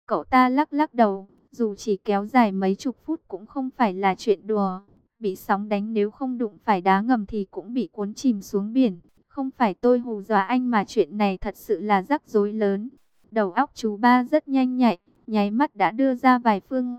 Cậu ta lắc lắc đầu, dù chỉ kéo dài mấy chục phút cũng không phải là chuyện đùa. Bị sóng đánh nếu không đụng phải đá ngầm thì cũng bị cuốn chìm xuống biển. Không phải tôi hù dọa anh mà chuyện này thật sự là rắc rối lớn. Đầu óc chú ba rất nhanh nhạy, nháy mắt đã đưa ra vài phương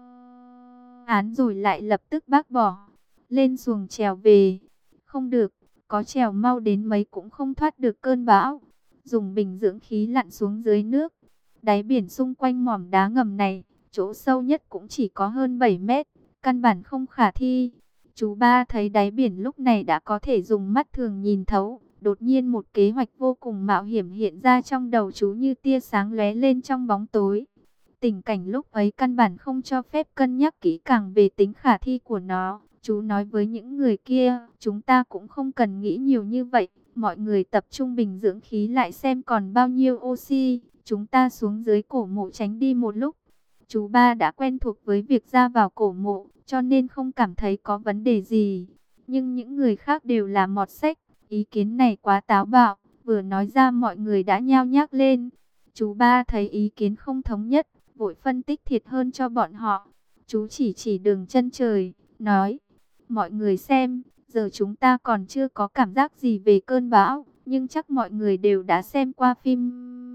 án rồi lại lập tức bác bỏ. Lên xuồng chèo về. Không được, có chèo mau đến mấy cũng không thoát được cơn bão. Dùng bình dưỡng khí lặn xuống dưới nước. Đáy biển xung quanh mỏm đá ngầm này, chỗ sâu nhất cũng chỉ có hơn 7 mét, căn bản không khả thi. Chú ba thấy đáy biển lúc này đã có thể dùng mắt thường nhìn thấu. Đột nhiên một kế hoạch vô cùng mạo hiểm hiện ra trong đầu chú như tia sáng lóe lên trong bóng tối. Tình cảnh lúc ấy căn bản không cho phép cân nhắc kỹ càng về tính khả thi của nó. Chú nói với những người kia, chúng ta cũng không cần nghĩ nhiều như vậy. Mọi người tập trung bình dưỡng khí lại xem còn bao nhiêu oxy. Chúng ta xuống dưới cổ mộ tránh đi một lúc. Chú ba đã quen thuộc với việc ra vào cổ mộ, cho nên không cảm thấy có vấn đề gì. Nhưng những người khác đều là mọt sách. Ý kiến này quá táo bạo, vừa nói ra mọi người đã nhao nhác lên. Chú ba thấy ý kiến không thống nhất, vội phân tích thiệt hơn cho bọn họ. Chú chỉ đường chân trời, nói, mọi người xem, giờ chúng ta còn chưa có cảm giác gì về cơn bão, nhưng chắc mọi người đều đã xem qua phim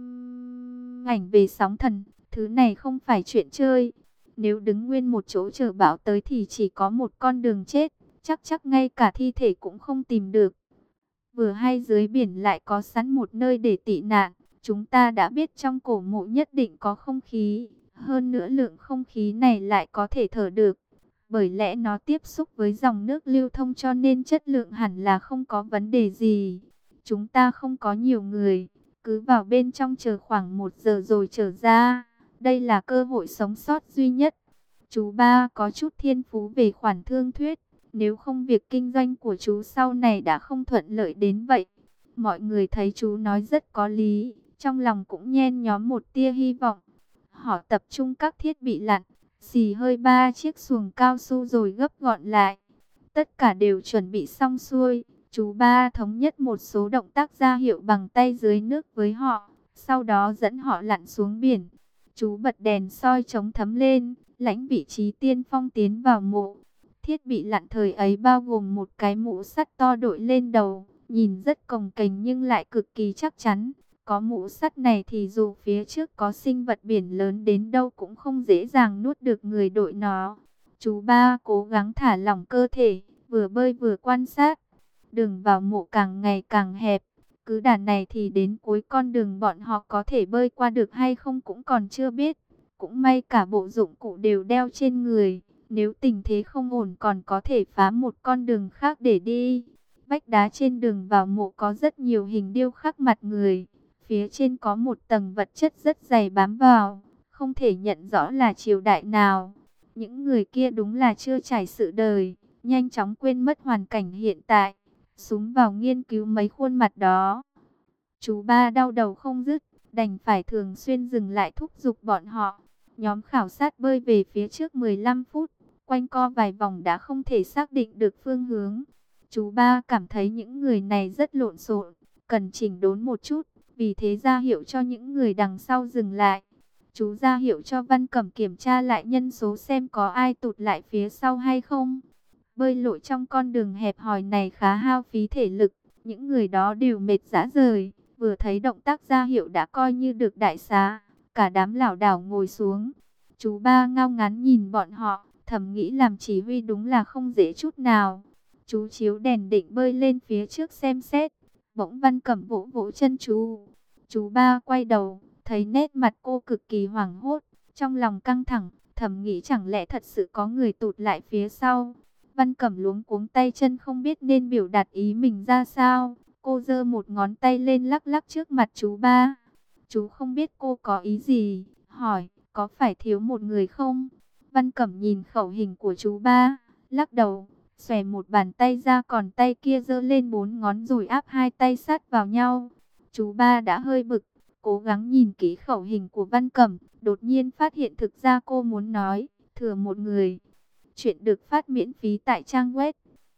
ảnh về sóng thần, thứ này không phải chuyện chơi. Nếu đứng nguyên một chỗ chờ bão tới thì chỉ có một con đường chết, chắc ngay cả thi thể cũng không tìm được. Vừa hay dưới biển lại có sẵn một nơi để tị nạn, chúng ta đã biết trong cổ mộ nhất định có không khí, hơn nữa lượng không khí này lại có thể thở được. Bởi lẽ nó tiếp xúc với dòng nước lưu thông cho nên chất lượng hẳn là không có vấn đề gì. Chúng ta không có nhiều người, cứ vào bên trong chờ khoảng 1 giờ rồi trở ra. Đây là cơ hội sống sót duy nhất. Chú ba có chút thiên phú về khoản thương thuyết. Nếu không việc kinh doanh của chú sau này đã không thuận lợi đến vậy. Mọi người thấy chú nói rất có lý, trong lòng cũng nhen nhóm một tia hy vọng. Họ tập trung các thiết bị lặn, xì hơi 3 chiếc xuồng cao su rồi gấp gọn lại. Tất cả đều chuẩn bị xong xuôi. Chú ba thống nhất một số động tác ra hiệu bằng tay dưới nước với họ, sau đó dẫn họ lặn xuống biển. Chú bật đèn soi chống thấm lên, lãnh vị trí tiên phong tiến vào mộ. Thiết bị lặn thời ấy bao gồm một cái mũ sắt to đội lên đầu, nhìn rất cồng kềnh nhưng lại cực kỳ chắc chắn. Có mũ sắt này thì dù phía trước có sinh vật biển lớn đến đâu cũng không dễ dàng nuốt được người đội nó. Chú ba cố gắng thả lỏng cơ thể, vừa bơi vừa quan sát. Đường vào mộ càng ngày càng hẹp. Cứ đà này thì đến cuối con đường bọn họ có thể bơi qua được hay không cũng còn chưa biết. Cũng may cả bộ dụng cụ đều đeo trên người. Nếu tình thế không ổn còn có thể phá một con đường khác để đi. Vách đá trên đường vào mộ có rất nhiều hình điêu khắc mặt người. Phía trên có một tầng vật chất rất dày bám vào. Không thể nhận rõ là triều đại nào. Những người kia đúng là chưa trải sự đời. Nhanh chóng quên mất hoàn cảnh hiện tại. Súng vào nghiên cứu mấy khuôn mặt đó. Chú ba đau đầu không dứt. Đành phải thường xuyên dừng lại thúc giục bọn họ. Nhóm khảo sát bơi về phía trước 15 phút. Quanh co vài vòng đã không thể xác định được phương hướng. Chú ba cảm thấy những người này rất lộn xộn, cần chỉnh đốn một chút. Vì thế ra hiệu cho những người đằng sau dừng lại. Chú ra hiệu cho Văn Cẩm kiểm tra lại nhân số xem có ai tụt lại phía sau hay không. Bơi lội trong con đường hẹp hòi này khá hao phí thể lực. Những người đó đều mệt rã rời. Vừa thấy động tác ra hiệu đã coi như được đại xá. Cả đám lảo đảo ngồi xuống. Chú ba ngao ngán nhìn bọn họ, thầm nghĩ làm chỉ huy đúng là không dễ chút nào. Chú chiếu đèn định bơi lên phía trước xem xét. Bỗng Văn Cẩm vỗ vỗ chân chú. Chú ba quay đầu, thấy nét mặt cô cực kỳ hoảng hốt. Trong lòng căng thẳng, thầm nghĩ chẳng lẽ thật sự có người tụt lại phía sau. Văn Cẩm luống cuống tay chân không biết nên biểu đạt ý mình ra sao. Cô giơ một ngón tay lên lắc lắc trước mặt chú ba. Chú không biết cô có ý gì, hỏi, có phải thiếu một người không? Văn Cẩm nhìn khẩu hình của chú ba, lắc đầu, xòe một bàn tay ra còn tay kia giơ lên 4 ngón rồi áp 2 tay sát vào nhau. Chú ba đã hơi bực, cố gắng nhìn kỹ khẩu hình của Văn Cẩm, đột nhiên phát hiện thực ra cô muốn nói, thừa một người. Chuyện được phát miễn phí tại trang web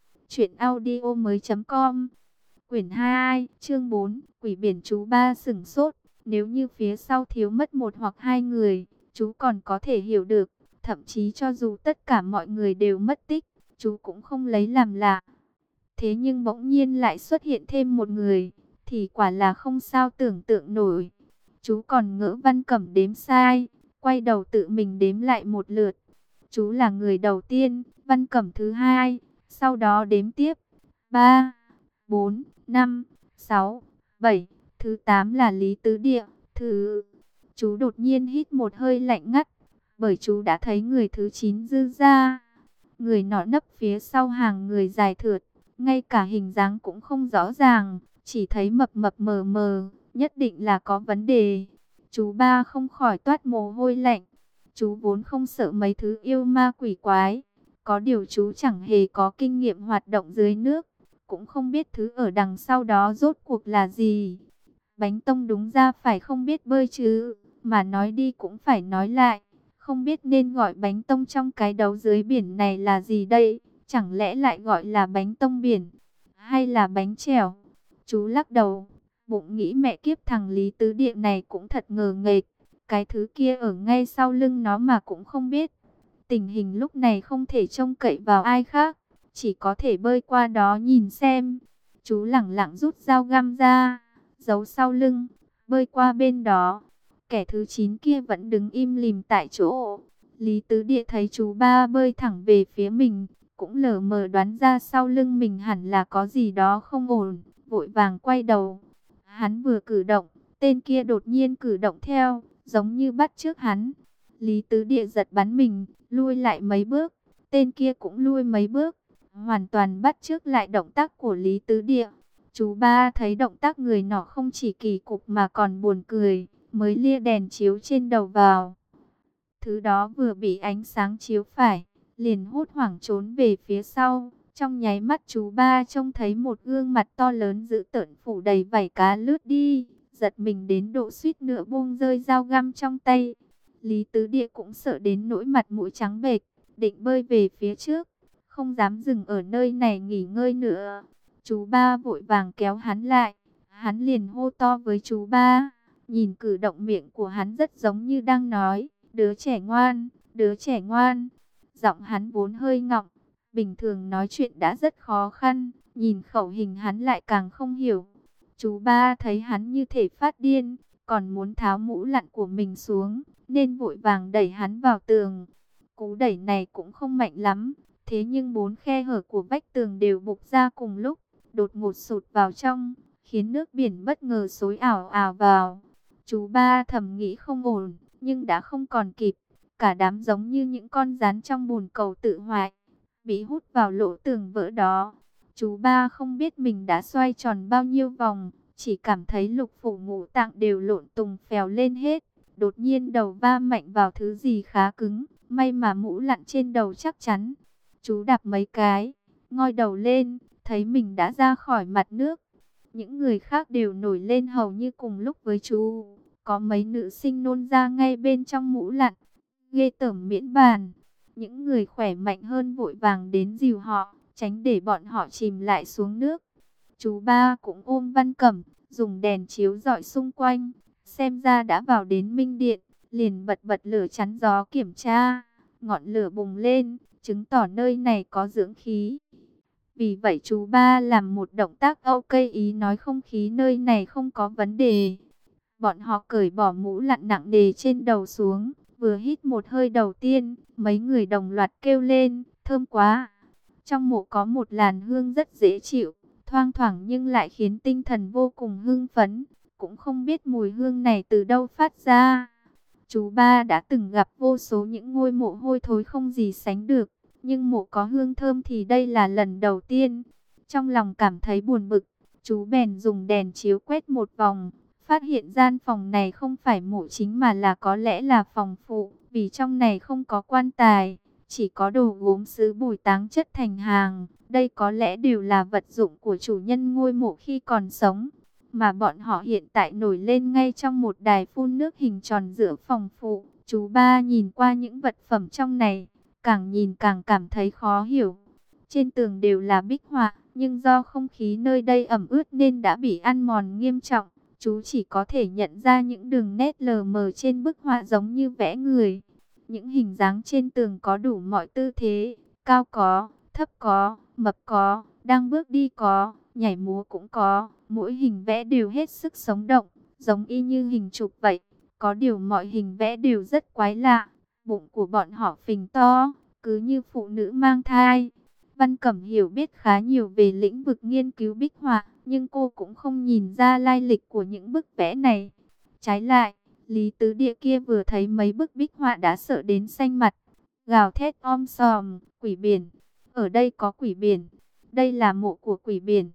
truyệnaudiomoi.com. Quyển 2, chương 4, Quỷ biển. Chú ba sửng sốt, nếu như phía sau thiếu mất một hoặc hai người, chú còn có thể hiểu được. Thậm chí cho dù tất cả mọi người đều mất tích, chú cũng không lấy làm lạ. Thế nhưng bỗng nhiên lại xuất hiện thêm một người, thì quả là không sao tưởng tượng nổi. Chú còn ngỡ Văn Cẩm đếm sai, quay đầu tự mình đếm lại một lượt. Chú là người đầu tiên, Văn Cẩm thứ hai, sau đó đếm tiếp. 3, 4, 5, 6, 7, thứ 8 là Lý Tứ Địa. Chú đột nhiên hít một hơi lạnh ngắt, bởi chú đã thấy người thứ 9 Dư Gia. Người nọ nấp phía sau hàng người dài thượt, ngay cả hình dáng cũng không rõ ràng, chỉ thấy mập mập mờ mờ, nhất định là có vấn đề. Chú ba không khỏi toát mồ hôi lạnh. Chú vốn không sợ mấy thứ yêu ma quỷ quái, có điều chú chẳng hề có kinh nghiệm hoạt động dưới nước, cũng không biết thứ ở đằng sau đó rốt cuộc là gì. Bánh tông đúng ra phải không biết bơi chứ, mà nói đi cũng phải nói lại, không biết nên gọi bánh tông trong cái đấu dưới biển này là gì đây, chẳng lẽ lại gọi là bánh tông biển, hay là bánh chèo? Chú lắc đầu, bụng nghĩ mẹ kiếp thằng Lý Tứ Địa này cũng thật ngờ nghệch, cái thứ kia ở ngay sau lưng nó mà cũng không biết. Tình hình lúc này không thể trông cậy vào ai khác, chỉ có thể bơi qua đó nhìn xem. Chú lẳng lặng rút dao găm ra, giấu sau lưng, bơi qua bên đó. Kẻ thứ 9 kia vẫn đứng im lìm tại chỗ. Lý Tứ Địa thấy chú ba bơi thẳng về phía mình, cũng lờ mờ đoán ra sau lưng mình hẳn là có gì đó không ổn, vội vàng quay đầu. Hắn vừa cử động, tên kia đột nhiên cử động theo, giống như bắt chước hắn. Lý Tứ Địa giật bắn mình, lui lại mấy bước, tên kia cũng lui mấy bước, hoàn toàn bắt chước lại động tác của Lý Tứ Địa. Chú ba thấy động tác người nọ không chỉ kỳ cục mà còn buồn cười, mới lia đèn chiếu trên đầu vào. Thứ đó vừa bị ánh sáng chiếu phải, liền hốt hoảng trốn về phía sau. Trong nháy mắt chú ba trông thấy một gương mặt to lớn dữ tợn phủ đầy vảy cá lướt đi, giật mình đến độ suýt nữa buông rơi dao găm trong tay. Lý Tứ Địa cũng sợ đến nỗi mặt mũi trắng bệch, định bơi về phía trước, không dám dừng ở nơi này nghỉ ngơi nữa. Chú ba vội vàng kéo hắn lại, hắn liền hô to với chú ba. Nhìn cử động miệng của hắn rất giống như đang nói, đứa trẻ ngoan, đứa trẻ ngoan. Giọng hắn vốn hơi ngọng, bình thường nói chuyện đã rất khó khăn, nhìn khẩu hình hắn lại càng không hiểu. Chú ba thấy hắn như thể phát điên, còn muốn tháo mũ lặn của mình xuống, nên vội vàng đẩy hắn vào tường. Cú đẩy này cũng không mạnh lắm, thế nhưng 4 khe hở của vách tường đều bục ra cùng lúc, đột ngột sụt vào trong, khiến nước biển bất ngờ xối ảo ảo vào. Chú ba thầm nghĩ không ổn, nhưng đã không còn kịp. Cả đám giống như những con rắn trong bồn cầu tự hoại, bị hút vào lỗ tường vỡ đó. Chú ba không biết mình đã xoay tròn bao nhiêu vòng, chỉ cảm thấy lục phủ ngũ tạng đều lộn tùng phèo lên hết. Đột nhiên đầu va mạnh vào thứ gì khá cứng, may mà mũ lặn trên đầu chắc chắn. Chú đạp mấy cái, ngoi đầu lên, thấy mình đã ra khỏi mặt nước. Những người khác đều nổi lên hầu như cùng lúc với chú. Có mấy nữ sinh nôn ra ngay bên trong mũ lặn. Ghê tởm miễn bàn. Những người khỏe mạnh hơn vội vàng đến dìu họ, tránh để bọn họ chìm lại xuống nước. Chú ba cũng ôm Văn Cẩm, dùng đèn chiếu rọi xung quanh. Xem ra đã vào đến Minh Điện, liền bật lửa chắn gió kiểm tra. Ngọn lửa bùng lên, chứng tỏ nơi này có dưỡng khí. Vì vậy chú ba làm một động tác ok ý nói không khí nơi này không có vấn đề. Bọn họ cởi bỏ mũ lặn nặng nề trên đầu xuống, vừa hít một hơi đầu tiên, mấy người đồng loạt kêu lên, thơm quá. Trong mộ có một làn hương rất dễ chịu, thoang thoảng nhưng lại khiến tinh thần vô cùng hưng phấn, cũng không biết mùi hương này từ đâu phát ra. Chú ba đã từng gặp vô số những ngôi mộ hôi thối không gì sánh được, nhưng mộ có hương thơm thì đây là lần đầu tiên. Trong lòng cảm thấy buồn bực, chú bèn dùng đèn chiếu quét một vòng, phát hiện gian phòng này không phải mộ chính mà là có lẽ là phòng phụ, vì trong này không có quan tài, chỉ có đồ gốm sứ bùi táng chất thành hàng. Đây có lẽ đều là vật dụng của chủ nhân ngôi mộ khi còn sống, mà bọn họ hiện tại nổi lên ngay trong một đài phun nước hình tròn giữa phòng phụ. Chú ba nhìn qua những vật phẩm trong này, càng nhìn càng cảm thấy khó hiểu. Trên tường đều là bích họa, nhưng do không khí nơi đây ẩm ướt nên đã bị ăn mòn nghiêm trọng. Chú chỉ có thể nhận ra những đường nét lờ mờ trên bức họa giống như vẽ người. Những hình dáng trên tường có đủ mọi tư thế, cao có, thấp có, mập có, đang bước đi có, nhảy múa cũng có. Mỗi hình vẽ đều hết sức sống động, giống y như hình chụp vậy. Có điều mọi hình vẽ đều rất quái lạ. Bụng của bọn họ phình to, cứ như phụ nữ mang thai. Văn Cẩm hiểu biết khá nhiều về lĩnh vực nghiên cứu bích họa, nhưng cô cũng không nhìn ra lai lịch của những bức vẽ này. Trái lại, Lý Tứ Địa kia vừa thấy mấy bức bích họa đã sợ đến xanh mặt, gào thét om sòm, quỷ biển. Ở đây có quỷ biển, đây là mộ của quỷ biển.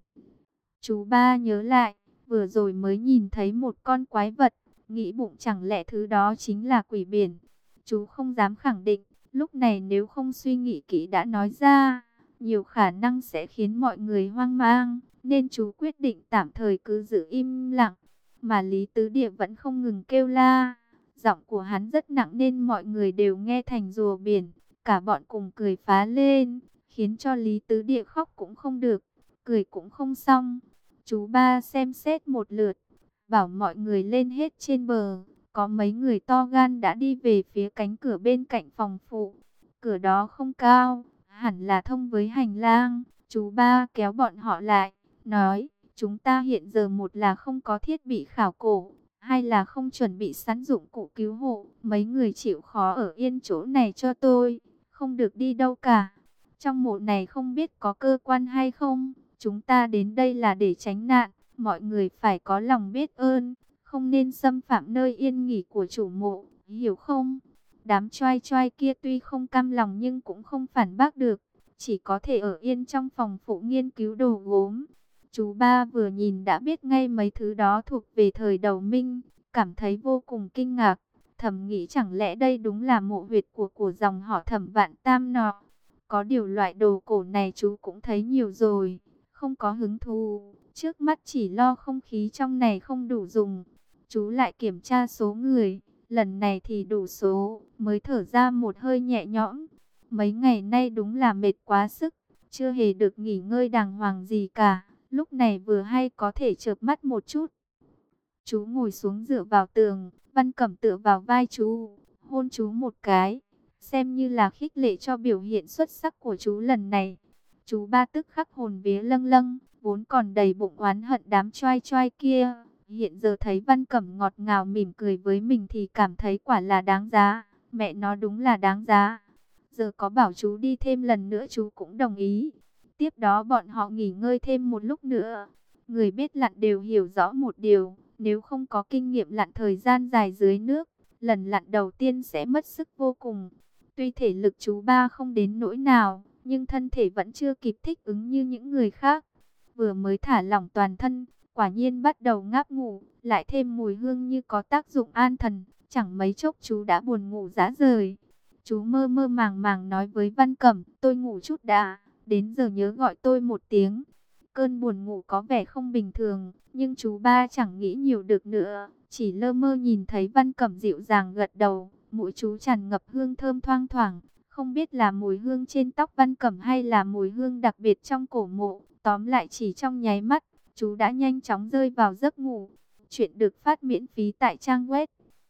Chú ba nhớ lại, vừa rồi mới nhìn thấy một con quái vật, nghĩ bụng chẳng lẽ thứ đó chính là quỷ biển. Chú không dám khẳng định, lúc này nếu không suy nghĩ kỹ đã nói ra, nhiều khả năng sẽ khiến mọi người hoang mang, nên chú quyết định tạm thời cứ giữ im lặng. Mà Lý Tứ Địa vẫn không ngừng kêu la, giọng của hắn rất nặng nên mọi người đều nghe thành rùa biển, cả bọn cùng cười phá lên, khiến cho Lý Tứ Địa khóc cũng không được, cười cũng không xong. Chú ba xem xét một lượt, bảo mọi người lên hết trên bờ. Có mấy người to gan đã đi về phía cánh cửa bên cạnh phòng phụ. Cửa đó không cao, hẳn là thông với hành lang. Chú ba kéo bọn họ lại, nói, chúng ta hiện giờ một là không có thiết bị khảo cổ, hai là không chuẩn bị sẵn dụng cụ cứu hộ. Mấy người chịu khó ở yên chỗ này cho tôi, không được đi đâu cả. Trong mộ này không biết có cơ quan hay không, chúng ta đến đây là để tránh nạn, mọi người phải có lòng biết ơn, không nên xâm phạm nơi yên nghỉ của chủ mộ, hiểu không? Đám choai choai kia tuy không cam lòng nhưng cũng không phản bác được, chỉ có thể ở yên trong phòng phụ nghiên cứu đồ gốm. Chú ba vừa nhìn đã biết ngay mấy thứ đó thuộc về thời đầu Minh, cảm thấy vô cùng kinh ngạc, thầm nghĩ chẳng lẽ đây đúng là mộ huyệt của dòng họ Thẩm Vạn Tam nọ. Có điều loại đồ cổ này chú cũng thấy nhiều rồi, không có hứng thú, trước mắt chỉ lo không khí trong này không đủ dùng. Chú lại kiểm tra số người, lần này thì đủ số, mới thở ra một hơi nhẹ nhõm. Mấy ngày nay đúng là mệt quá sức, chưa hề được nghỉ ngơi đàng hoàng gì cả, lúc này vừa hay có thể chợp mắt một chút. Chú ngồi xuống dựa vào tường, Văn Cẩm tựa vào vai chú, hôn chú một cái, xem như là khích lệ cho biểu hiện xuất sắc của chú lần này. Chú ba tức khắc hồn vía lâng lâng, vốn còn đầy bụng oán hận đám choai choai kia. Hiện giờ thấy Văn Cẩm ngọt ngào mỉm cười với mình thì cảm thấy quả là đáng giá. Mẹ nó đúng là đáng giá. Giờ có bảo chú đi thêm lần nữa chú cũng đồng ý. Tiếp đó bọn họ nghỉ ngơi thêm một lúc nữa. Người biết lặn đều hiểu rõ một điều, nếu không có kinh nghiệm lặn thời gian dài dưới nước, lần lặn đầu tiên sẽ mất sức vô cùng. Tuy thể lực chú ba không đến nỗi nào, nhưng thân thể vẫn chưa kịp thích ứng như những người khác. Vừa mới thả lỏng toàn thân, quả nhiên bắt đầu ngáp ngủ, lại thêm mùi hương như có tác dụng an thần, chẳng mấy chốc chú đã buồn ngủ rã rời. Chú mơ mơ màng màng nói với Văn Cẩm, tôi ngủ chút đã, đến giờ nhớ gọi tôi một tiếng. Cơn buồn ngủ có vẻ không bình thường, nhưng chú ba chẳng nghĩ nhiều được nữa, chỉ lơ mơ nhìn thấy Văn Cẩm dịu dàng gật đầu, mũi chú tràn ngập hương thơm thoang thoảng, không biết là mùi hương trên tóc Văn Cẩm hay là mùi hương đặc biệt trong cổ mộ, tóm lại chỉ trong nháy mắt, chú đã nhanh chóng rơi vào giấc ngủ. Chuyện được phát miễn phí tại trang web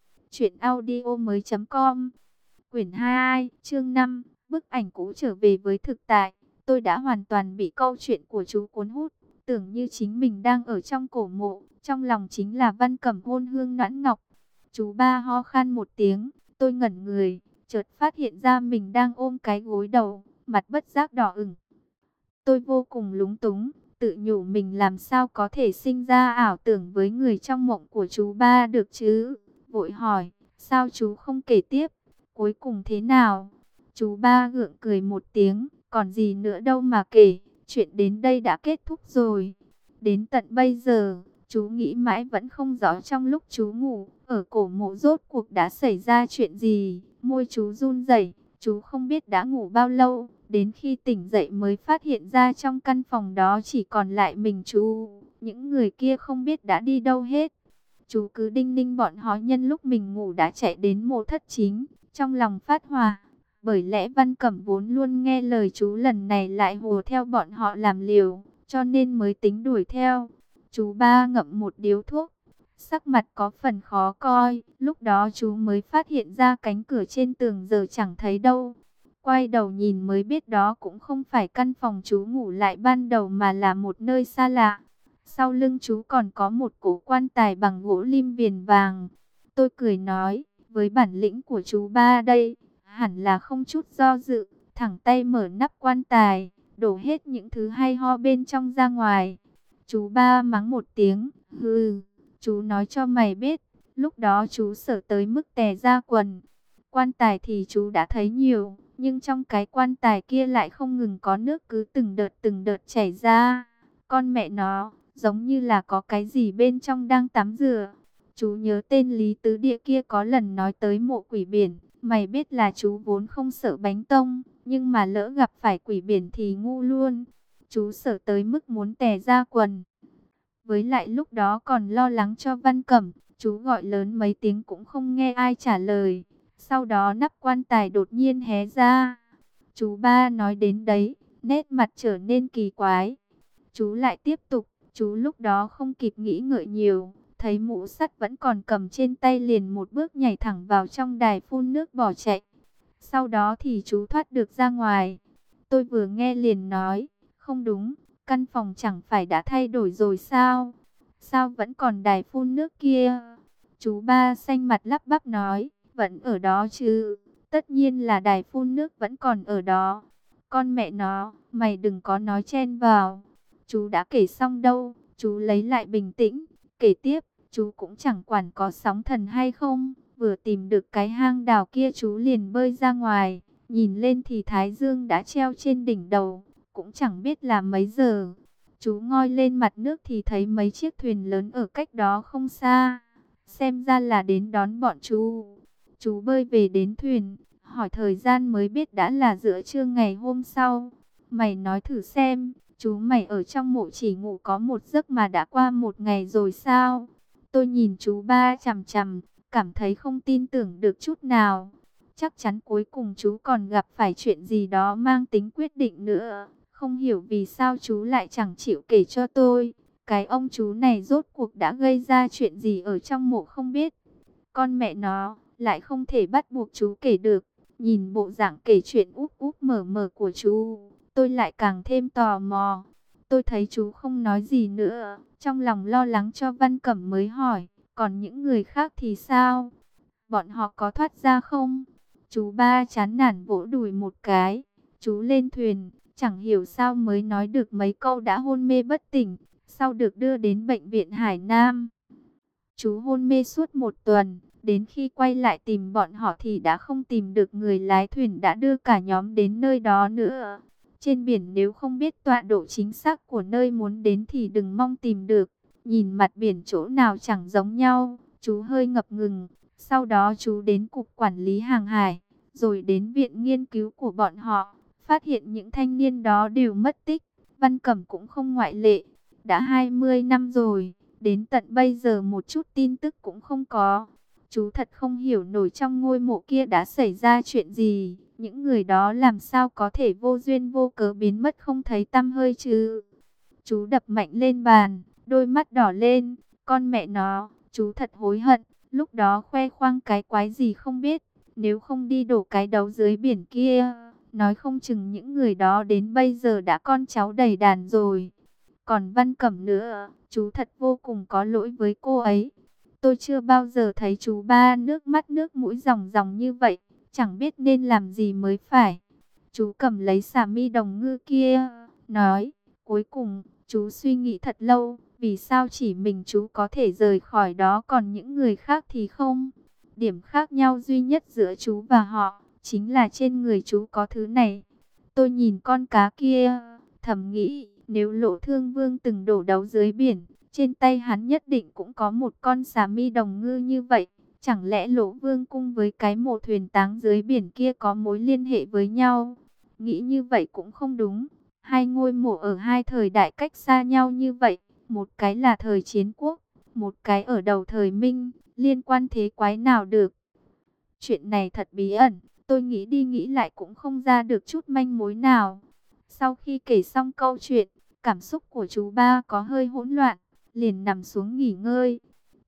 truyệnaudiomoi.com. Quyển 2, chương 5, bức ảnh cũ trở về với thực tại. Tôi đã hoàn toàn bị câu chuyện của chú cuốn hút, tưởng như chính mình đang ở trong cổ mộ, trong lòng chính là Văn Cẩm hôn hương noãn ngọc. Chú ba ho khan một tiếng, tôi ngẩn người, chợt phát hiện ra mình đang ôm cái gối đầu, mặt bất giác đỏ ửng. Tôi vô cùng lúng túng, tự nhủ mình làm sao có thể sinh ra ảo tưởng với người trong mộng của chú ba được chứ. Vội hỏi, sao chú không kể tiếp, cuối cùng thế nào? Chú ba gượng cười một tiếng, còn gì nữa đâu mà kể, chuyện đến đây đã kết thúc rồi. Đến tận bây giờ, chú nghĩ mãi vẫn không rõ trong lúc chú ngủ, ở cổ mộ rốt cuộc đã xảy ra chuyện gì. Môi chú run rẩy, chú không biết đã ngủ bao lâu, đến khi tỉnh dậy mới phát hiện ra trong căn phòng đó chỉ còn lại mình chú, những người kia không biết đã đi đâu hết. Chú cứ đinh ninh bọn họ nhân lúc mình ngủ đã chạy đến mộ thất chính, trong lòng phát hòa. Bởi lẽ Văn Cẩm vốn luôn nghe lời chú, lần này lại hùa theo bọn họ làm liều, cho nên mới tính đuổi theo. Chú ba ngậm một điếu thuốc, sắc mặt có phần khó coi. Lúc đó chú mới phát hiện ra cánh cửa trên tường giờ chẳng thấy đâu. Quay đầu nhìn mới biết đó cũng không phải căn phòng chú ngủ lại ban đầu mà là một nơi xa lạ. Sau lưng chú còn có một cổ quan tài bằng gỗ lim viền vàng. Tôi cười nói, với bản lĩnh của chú ba đây, hẳn là không chút do dự, thẳng tay mở nắp quan tài, đổ hết những thứ hay ho bên trong ra ngoài. Chú ba mắng một tiếng, hừ, chú nói cho mày biết, lúc đó chú sợ tới mức tè ra quần. Quan tài thì chú đã thấy nhiều, nhưng trong cái quan tài kia lại không ngừng có nước cứ từng đợt chảy ra. Con mẹ nó, giống như là có cái gì bên trong đang tắm rửa. Chú nhớ tên Lý Tứ Địa kia có lần nói tới mộ quỷ biển. Mày biết là chú vốn không sợ bánh tông, nhưng mà lỡ gặp phải quỷ biển thì ngu luôn. Chú sợ tới mức muốn tè ra quần. Với lại lúc đó còn lo lắng cho Văn Cẩm, chú gọi lớn mấy tiếng cũng không nghe ai trả lời. Sau đó nắp quan tài đột nhiên hé ra. Chú ba nói đến đấy, nét mặt trở nên kỳ quái. Chú lại tiếp tục, chú lúc đó không kịp nghĩ ngợi nhiều, thấy mũ sắt vẫn còn cầm trên tay liền một bước nhảy thẳng vào trong đài phun nước bỏ chạy. Sau đó thì chú thoát được ra ngoài. Tôi vừa nghe liền nói, không đúng, căn phòng chẳng phải đã thay đổi rồi sao? Sao vẫn còn đài phun nước kia? Chú ba xanh mặt lắp bắp nói, vẫn ở đó chứ, tất nhiên là đài phun nước vẫn còn ở đó. Con mẹ nó, mày đừng có nói chen vào. Chú đã kể xong đâu, chú lấy lại bình tĩnh, kể tiếp, chú cũng chẳng quản có sóng thần hay không. Vừa tìm được cái hang đào kia chú liền bơi ra ngoài, nhìn lên thì Thái Dương đã treo trên đỉnh đầu, cũng chẳng biết là mấy giờ. Chú ngoi lên mặt nước thì thấy mấy chiếc thuyền lớn ở cách đó không xa, xem ra là đến đón bọn chú. Chú bơi về đến thuyền, hỏi thời gian mới biết đã là giữa trưa ngày hôm sau. Mày nói thử xem, chú mày ở trong mộ chỉ ngủ có một giấc mà đã qua một ngày rồi sao? Tôi nhìn chú ba chằm chằm, cảm thấy không tin tưởng được chút nào. Chắc chắn cuối cùng chú còn gặp phải chuyện gì đó mang tính quyết định nữa. Không hiểu vì sao chú lại chẳng chịu kể cho tôi. Cái ông chú này rốt cuộc đã gây ra chuyện gì ở trong mộ không biết. Con mẹ nó, lại không thể bắt buộc chú kể được. Nhìn bộ dạng kể chuyện úp úp mở mở của chú, tôi lại càng thêm tò mò. Tôi thấy chú không nói gì nữa, trong lòng lo lắng cho Văn Cẩm mới hỏi, còn những người khác thì sao? Bọn họ có thoát ra không? Chú ba chán nản vỗ đùi một cái. Chú lên thuyền, chẳng hiểu sao mới nói được mấy câu đã hôn mê bất tỉnh, sau được đưa đến bệnh viện Hải Nam. Chú hôn mê suốt một tuần, đến khi quay lại tìm bọn họ thì đã không tìm được người lái thuyền đã đưa cả nhóm đến nơi đó nữa. Trên biển nếu không biết tọa độ chính xác của nơi muốn đến thì đừng mong tìm được. Nhìn mặt biển chỗ nào chẳng giống nhau, chú hơi ngập ngừng. Sau đó chú đến Cục Quản lý Hàng hải, rồi đến viện nghiên cứu của bọn họ, phát hiện những thanh niên đó đều mất tích. Văn Cẩm cũng không ngoại lệ. Đã 20 năm rồi, đến tận bây giờ một chút tin tức cũng không có. Chú thật không hiểu nổi trong ngôi mộ kia đã xảy ra chuyện gì. Những người đó làm sao có thể vô duyên vô cớ biến mất không thấy tăm hơi chứ. Chú đập mạnh lên bàn, đôi mắt đỏ lên. Con mẹ nó, chú thật hối hận. Lúc đó khoe khoang cái quái gì không biết. Nếu không đi đổ cái đấu dưới biển kia, nói không chừng những người đó đến bây giờ đã con cháu đầy đàn rồi. Còn Văn Cẩm nữa, chú thật vô cùng có lỗi với cô ấy. Tôi chưa bao giờ thấy chú ba nước mắt nước mũi ròng ròng như vậy, chẳng biết nên làm gì mới phải. Chú cầm lấy xà mi đồng ngư kia, nói, cuối cùng, chú suy nghĩ thật lâu, vì sao chỉ mình chú có thể rời khỏi đó còn những người khác thì không. Điểm khác nhau duy nhất giữa chú và họ, chính là trên người chú có thứ này. Tôi nhìn con cá kia, thầm nghĩ, nếu Lộ Thương Vương từng đổ đấu dưới biển, trên tay hắn nhất định cũng có một con xà mi đồng ngư như vậy. Chẳng lẽ Lỗ Vương cung với cái mộ thuyền táng dưới biển kia có mối liên hệ với nhau? Nghĩ như vậy cũng không đúng. Hai ngôi mộ ở hai thời đại cách xa nhau như vậy. Một cái là thời chiến quốc, một cái ở đầu thời Minh. Liên quan thế quái nào được? Chuyện này thật bí ẩn. Tôi nghĩ đi nghĩ lại cũng không ra được chút manh mối nào. Sau khi kể xong câu chuyện, cảm xúc của chú ba có hơi hỗn loạn, liền nằm xuống nghỉ ngơi.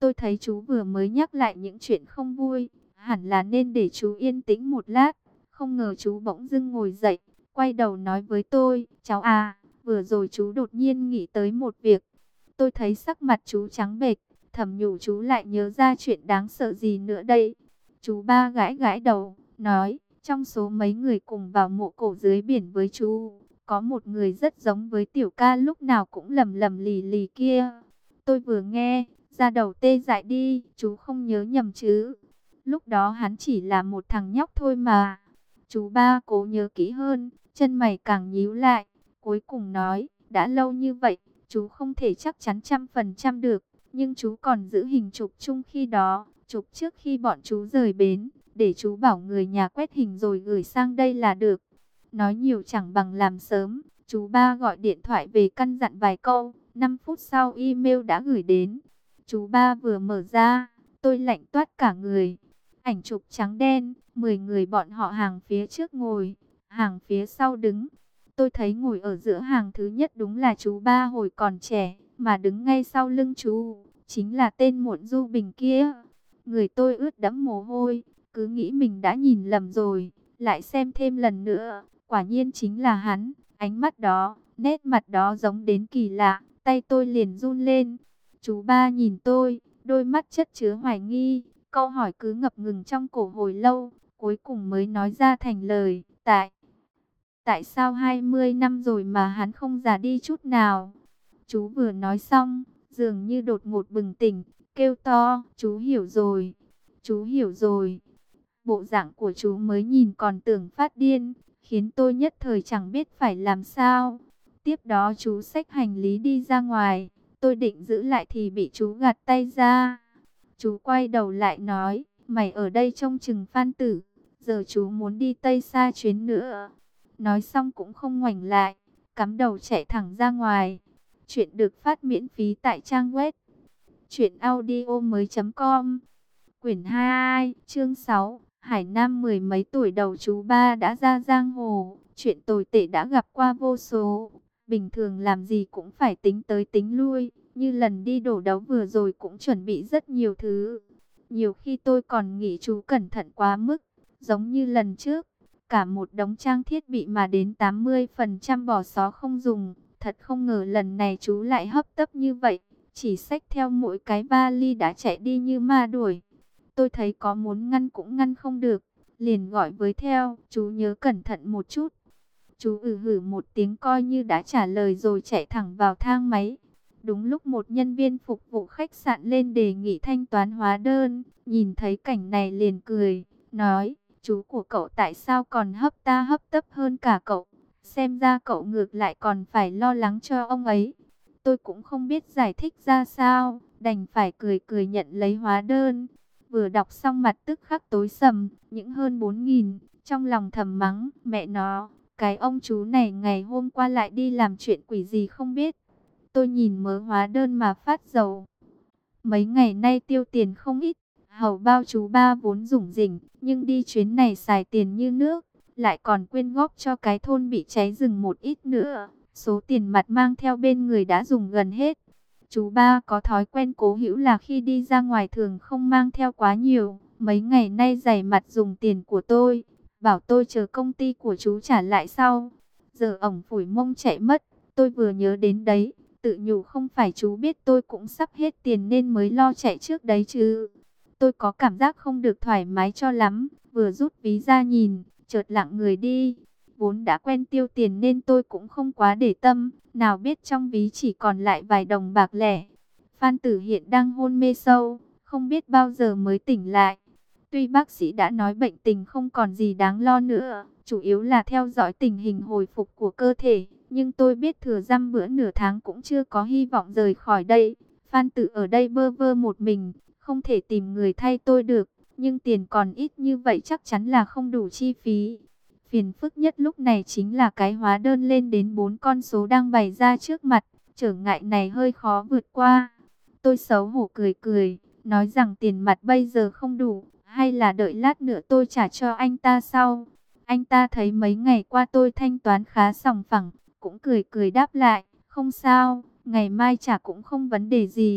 Tôi thấy chú vừa mới nhắc lại những chuyện không vui, hẳn là nên để chú yên tĩnh một lát. Không ngờ chú bỗng dưng ngồi dậy, quay đầu nói với tôi, cháu à, vừa rồi chú đột nhiên nghĩ tới một việc. Tôi thấy sắc mặt chú trắng bệch, thầm nhủ chú lại nhớ ra chuyện đáng sợ gì nữa đây. Chú ba gãi gãi đầu, nói, trong số mấy người cùng vào mộ cổ dưới biển với chú, có một người rất giống với tiểu ca lúc nào cũng lầm lầm lì lì kia. Tôi vừa nghe, da đầu tê dại đi, chú không nhớ nhầm chứ? Lúc đó hắn chỉ là một thằng nhóc thôi mà. Chú ba cố nhớ kỹ hơn, chân mày càng nhíu lại, cuối cùng nói, đã lâu như vậy, chú không thể chắc chắn 100% được, nhưng chú còn giữ hình chụp chung khi đó, chụp trước khi bọn chú rời bến, để chú bảo người nhà quét hình rồi gửi sang đây là được. Nói nhiều chẳng bằng làm sớm, chú ba gọi điện thoại về căn dặn vài câu, 5 phút sau email đã gửi đến. Chú ba vừa mở ra, tôi lạnh toát cả người. Ảnh chụp trắng đen, 10 người bọn họ hàng phía trước ngồi, hàng phía sau đứng. Tôi thấy ngồi ở giữa hàng thứ nhất đúng là chú ba hồi còn trẻ, mà đứng ngay sau lưng chú, chính là tên Muộn Du Bình kia. Người tôi ướt đẫm mồ hôi, cứ nghĩ mình đã nhìn lầm rồi, lại xem thêm lần nữa, quả nhiên chính là hắn. Ánh mắt đó, nét mặt đó giống đến kỳ lạ, tay tôi liền run lên. Chú ba nhìn tôi, đôi mắt chất chứa hoài nghi, câu hỏi cứ ngập ngừng trong cổ hồi lâu, cuối cùng mới nói ra thành lời, tại sao 20 năm rồi mà hắn không già đi chút nào? Chú vừa nói xong, dường như đột ngột bừng tỉnh, kêu to, chú hiểu rồi, chú hiểu rồi. Bộ dạng của chú mới nhìn còn tưởng phát điên, khiến tôi nhất thời chẳng biết phải làm sao. Tiếp đó chú xách hành lý đi ra ngoài, tôi định giữ lại thì bị chú gạt tay ra. Chú quay đầu lại nói, mày ở đây trông chừng Phan Tử, giờ chú muốn đi Tây Sa chuyến nữa. Nói xong cũng không ngoảnh lại, cắm đầu chạy thẳng ra ngoài. Chuyện được phát miễn phí tại trang web truyệnaudiomoi.com. Quyển 2, chương 6, Hải Nam mười mấy tuổi đầu chú ba đã ra giang hồ, chuyện tồi tệ đã gặp qua vô số. Bình thường làm gì cũng phải tính tới tính lui, như lần đi đổ đấu vừa rồi cũng chuẩn bị rất nhiều thứ. Nhiều khi tôi còn nghĩ chú cẩn thận quá mức, giống như lần trước, cả một đống trang thiết bị mà đến 80% bỏ xó không dùng. Thật không ngờ lần này chú lại hấp tấp như vậy, chỉ xách theo mỗi cái vali đã chạy đi như ma đuổi. Tôi thấy có muốn ngăn cũng ngăn không được, liền gọi với theo, chú nhớ cẩn thận một chút. Chú hử một tiếng coi như đã trả lời rồi chạy thẳng vào thang máy. Đúng lúc một nhân viên phục vụ khách sạn lên đề nghị thanh toán hóa đơn, nhìn thấy cảnh này liền cười, nói, chú của cậu tại sao còn hấp tấp hơn cả cậu, xem ra cậu ngược lại còn phải lo lắng cho ông ấy. Tôi cũng không biết giải thích ra sao, đành phải cười cười nhận lấy hóa đơn. Vừa đọc xong mặt tức khắc tối sầm, những hơn 4.000, trong lòng thầm mắng, mẹ nó, cái ông chú này ngày hôm qua lại đi làm chuyện quỷ gì không biết. Tôi nhìn mớ hóa đơn mà phát dầu. Mấy ngày nay tiêu tiền không ít, hầu bao chú ba vốn rủng rỉnh, nhưng đi chuyến này xài tiền như nước, lại còn quyên góp cho cái thôn bị cháy rừng một ít nữa. Số tiền mặt mang theo bên người đã dùng gần hết. Chú ba có thói quen cố hữu là khi đi ra ngoài thường không mang theo quá nhiều. Mấy ngày nay dày mặt dùng tiền của tôi, bảo tôi chờ công ty của chú trả lại sau. Giờ ổng phủi mông chạy mất, tôi vừa nhớ đến đấy, tự nhủ không phải chú biết tôi cũng sắp hết tiền nên mới lo chạy trước đấy chứ. Tôi có cảm giác không được thoải mái cho lắm, vừa rút ví ra nhìn, chợt lặng người đi. Vốn đã quen tiêu tiền nên tôi cũng không quá để tâm, nào biết trong ví chỉ còn lại vài đồng bạc lẻ. Phan Tử hiện đang hôn mê sâu, không biết bao giờ mới tỉnh lại. Tuy bác sĩ đã nói bệnh tình không còn gì đáng lo nữa, chủ yếu là theo dõi tình hình hồi phục của cơ thể, nhưng tôi biết thừa dăm bữa nửa tháng cũng chưa có hy vọng rời khỏi đây. Phan Tử ở đây bơ vơ một mình, không thể tìm người thay tôi được, nhưng tiền còn ít như vậy chắc chắn là không đủ chi phí. Phiền phức nhất lúc này chính là cái hóa đơn lên đến 4 con số đang bày ra trước mặt, trở ngại này hơi khó vượt qua. Tôi xấu hổ cười cười, nói rằng tiền mặt bây giờ không đủ, hay là đợi lát nữa tôi trả cho anh ta sau. Anh ta thấy mấy ngày qua tôi thanh toán khá sòng phẳng, cũng cười cười đáp lại, không sao, ngày mai trả cũng không vấn đề gì,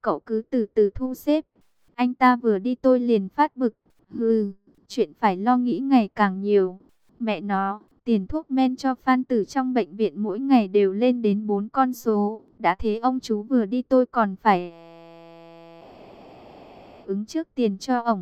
cậu cứ từ từ thu xếp. Anh ta vừa đi tôi liền phát bực. Hừ, chuyện phải lo nghĩ ngày càng nhiều. Mẹ nó, tiền thuốc men cho Phan Tử trong bệnh viện mỗi ngày đều lên đến 4 con số. Đã thế ông chú vừa đi tôi còn phải ứng trước tiền cho ổng.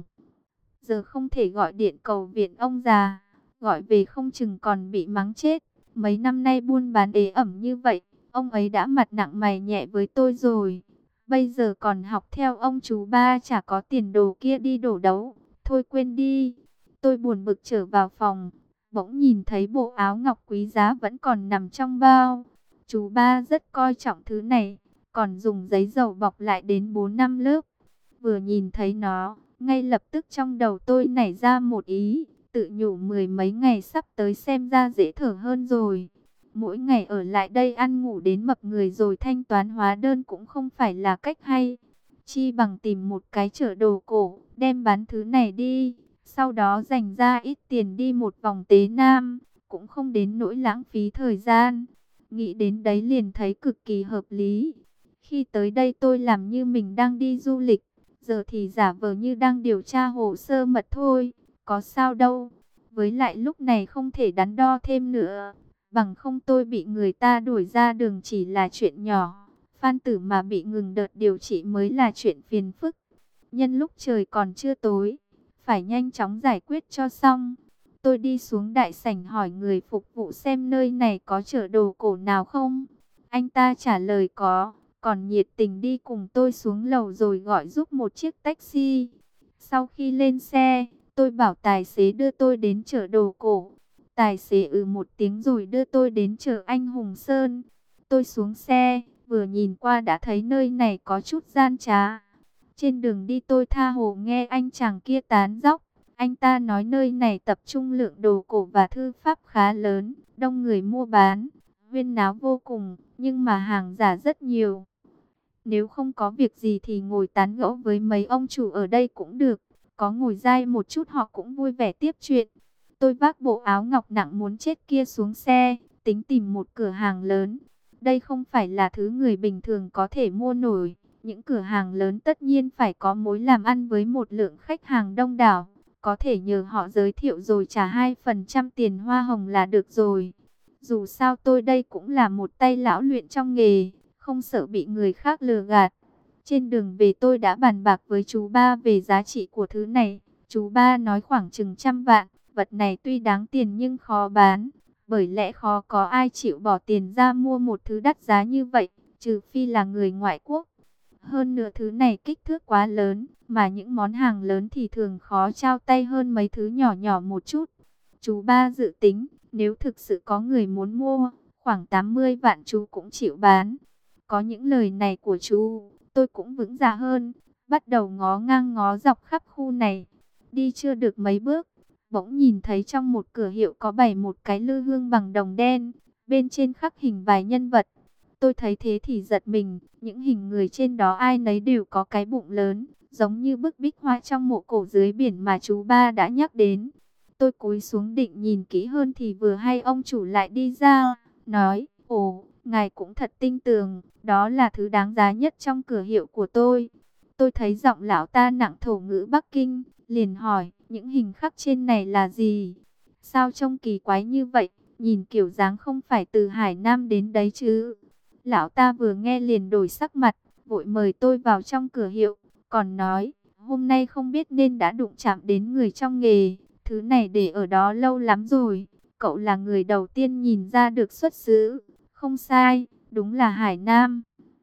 Giờ không thể gọi điện cầu viện ông già, gọi về không chừng còn bị mắng chết. Mấy năm nay buôn bán ế ẩm như vậy, ông ấy đã mặt nặng mày nhẹ với tôi rồi. Bây giờ còn học theo ông chú ba chả có tiền đồ kia đi đổ đấu. Thôi quên đi. Tôi buồn bực trở vào phòng, bỗng nhìn thấy bộ áo ngọc quý giá vẫn còn nằm trong bao. Chú ba rất coi trọng thứ này, còn dùng giấy dầu bọc lại đến 4-5 lớp. Vừa nhìn thấy nó, ngay lập tức trong đầu tôi nảy ra một ý, tự nhủ 10 mấy ngày sắp tới xem ra dễ thở hơn rồi. Mỗi ngày ở lại đây ăn ngủ đến mập người rồi thanh toán hóa đơn cũng không phải là cách hay. Chi bằng tìm một cái chợ đồ cổ, đem bán thứ này đi, sau đó dành ra ít tiền đi một vòng Tế Nam, cũng không đến nỗi lãng phí thời gian. Nghĩ đến đấy liền thấy cực kỳ hợp lý. Khi tới đây tôi làm như mình đang đi du lịch, giờ thì giả vờ như đang điều tra hồ sơ mật thôi, có sao đâu. Với lại lúc này không thể đắn đo thêm nữa, bằng không tôi bị người ta đuổi ra đường chỉ là chuyện nhỏ. Phan Tử mà bị ngừng đợt điều trị mới là chuyện phiền phức. Nhân lúc trời còn chưa tối, phải nhanh chóng giải quyết cho xong. Tôi đi xuống đại sảnh hỏi người phục vụ xem nơi này có chợ đồ cổ nào không. Anh ta trả lời có, còn nhiệt tình đi cùng tôi xuống lầu rồi gọi giúp một chiếc taxi. Sau khi lên xe, tôi bảo tài xế đưa tôi đến chợ đồ cổ. Tài xế một tiếng rồi đưa tôi đến chợ Anh Hùng Sơn. Tôi xuống xe, vừa nhìn qua đã thấy nơi này có chút gian trá. Trên đường đi tôi tha hồ nghe anh chàng kia tán dóc. Anh ta nói nơi này tập trung lượng đồ cổ và thư pháp khá lớn, đông người mua bán, huyên náo vô cùng, nhưng mà hàng giả rất nhiều. Nếu không có việc gì thì ngồi tán gẫu với mấy ông chủ ở đây cũng được, có ngồi dai một chút họ cũng vui vẻ tiếp chuyện. Tôi vác bộ áo ngọc nặng muốn chết kia xuống xe, tính tìm một cửa hàng lớn. Đây không phải là thứ người bình thường có thể mua nổi. Những cửa hàng lớn tất nhiên phải có mối làm ăn với một lượng khách hàng đông đảo. Có thể nhờ họ giới thiệu rồi trả 2% tiền hoa hồng là được rồi. Dù sao tôi đây cũng là một tay lão luyện trong nghề, không sợ bị người khác lừa gạt. Trên đường về tôi đã bàn bạc với chú ba về giá trị của thứ này. Chú ba nói khoảng chừng 100 vạn. Vật này tuy đáng tiền nhưng khó bán, bởi lẽ khó có ai chịu bỏ tiền ra mua một thứ đắt giá như vậy, trừ phi là người ngoại quốc. Hơn nữa thứ này kích thước quá lớn, mà những món hàng lớn thì thường khó trao tay hơn mấy thứ nhỏ nhỏ một chút. Chú ba dự tính, nếu thực sự có người muốn mua, khoảng 80 vạn chú cũng chịu bán. Có những lời này của chú, tôi cũng vững dạ hơn, bắt đầu ngó ngang ngó dọc khắp khu này. Đi chưa được mấy bước, bỗng nhìn thấy trong một cửa hiệu có bày một cái lư hương bằng đồng đen, bên trên khắc hình vài nhân vật. Tôi thấy thế thì giật mình, những hình người trên đó ai nấy đều có cái bụng lớn, giống như bức bích họa trong mộ cổ dưới biển mà chú ba đã nhắc đến. Tôi cúi xuống định nhìn kỹ hơn thì vừa hay ông chủ lại đi ra, nói, ồ, ngài cũng thật tinh tường, đó là thứ đáng giá nhất trong cửa hiệu của tôi. Tôi thấy giọng lão ta nặng thổ ngữ Bắc Kinh, liền hỏi, những hình khắc trên này là gì? Sao trông kỳ quái như vậy, nhìn kiểu dáng không phải từ Hải Nam đến đấy chứ? Lão ta vừa nghe liền đổi sắc mặt, vội mời tôi vào trong cửa hiệu, còn nói, hôm nay không biết nên đã đụng chạm đến người trong nghề, thứ này để ở đó lâu lắm rồi, cậu là người đầu tiên nhìn ra được xuất xứ, không sai, đúng là Hải Nam.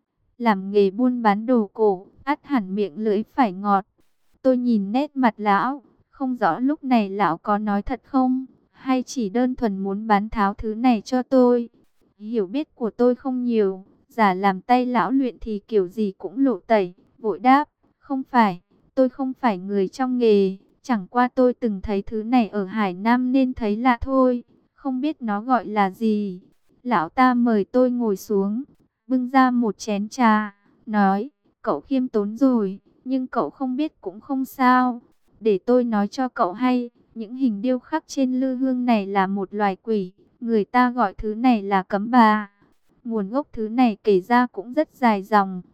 Làm nghề buôn bán đồ cổ, ắt hẳn miệng lưỡi phải ngọt. Tôi nhìn nét mặt lão, không rõ lúc này lão có nói thật không, hay chỉ đơn thuần muốn bán tháo thứ này cho tôi. Hiểu biết của tôi không nhiều, giả làm tay lão luyện thì kiểu gì cũng lộ tẩy, vội đáp, không phải, tôi không phải người trong nghề, chẳng qua tôi từng thấy thứ này ở Hải Nam nên thấy lạ thôi, không biết nó gọi là gì. Lão ta mời tôi ngồi xuống, bưng ra một chén trà, nói, cậu khiêm tốn rồi, nhưng cậu không biết cũng không sao, để tôi nói cho cậu hay, những hình điêu khắc trên lư hương này là một loài quỷ. Người ta gọi thứ này là cấm bà. Nguồn gốc thứ này kể ra cũng rất dài dòng,